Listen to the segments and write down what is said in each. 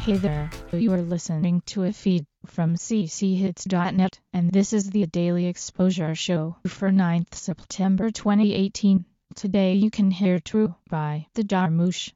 Hey there, you are listening to a feed from cchits.net, and this is the Daily Exposure Show for 9th September 2018. Today you can hear True by the Jarmusch.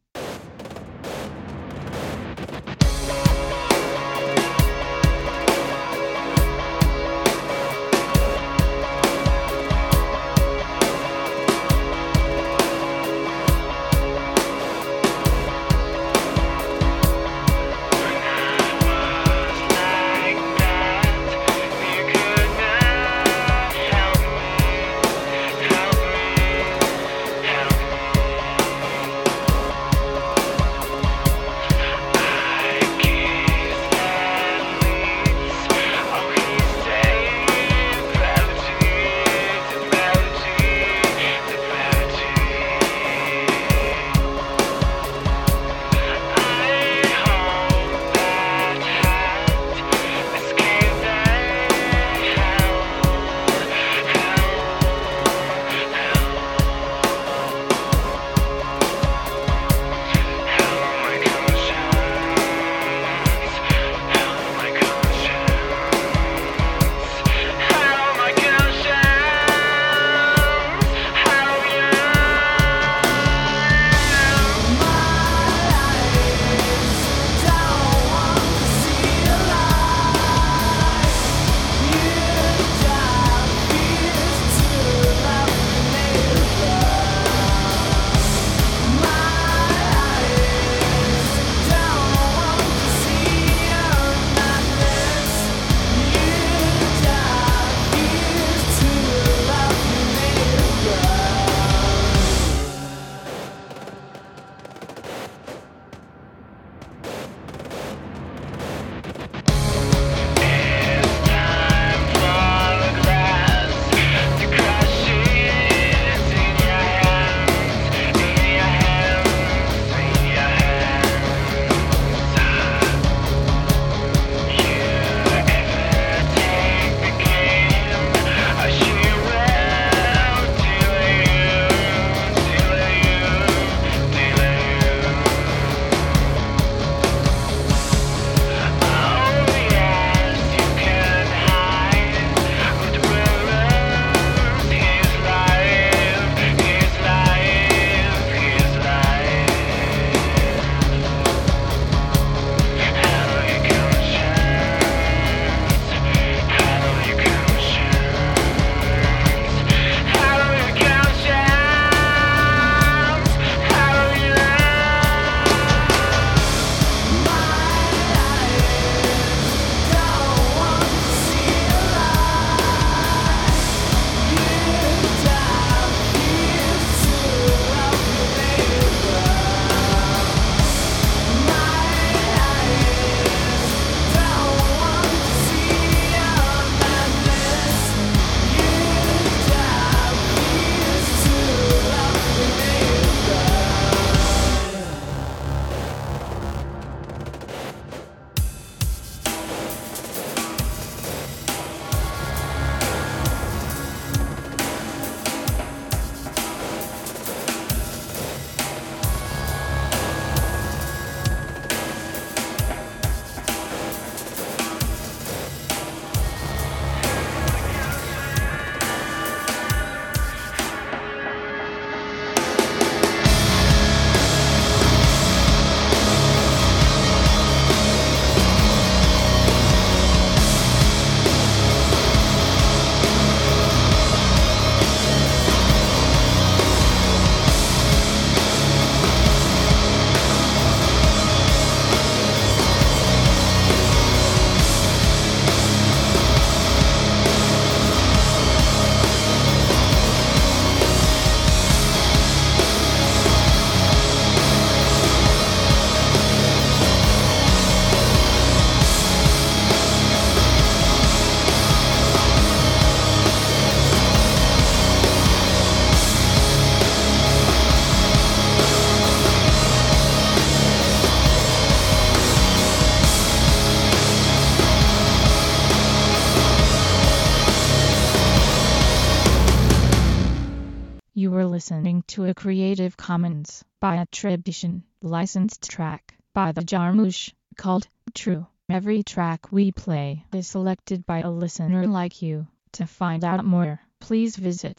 You were listening to a Creative Commons by attribution, licensed track by the Jarmusch. called True. Every track we play is selected by a listener like you. To find out more, please visit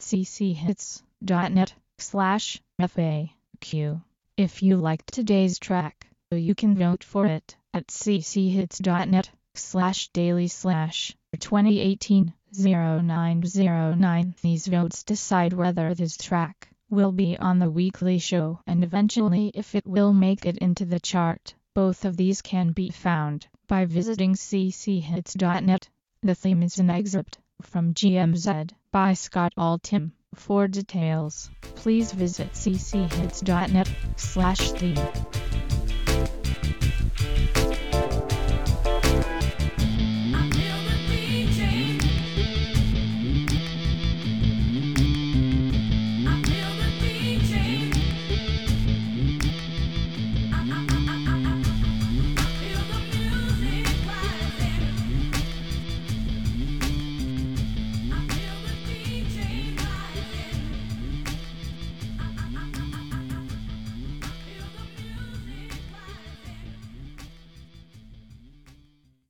cchits.net/FAQ. If you liked today's track, you can vote for it at cchits.net/daily/2018-0909. These votes decide whether this track will be on the weekly show and eventually if it will make it into the chart. Both of these can be found by visiting cchits.net. The theme is an excerpt from GMZ by Scott Altham. For details, please visit cchits.net/theme.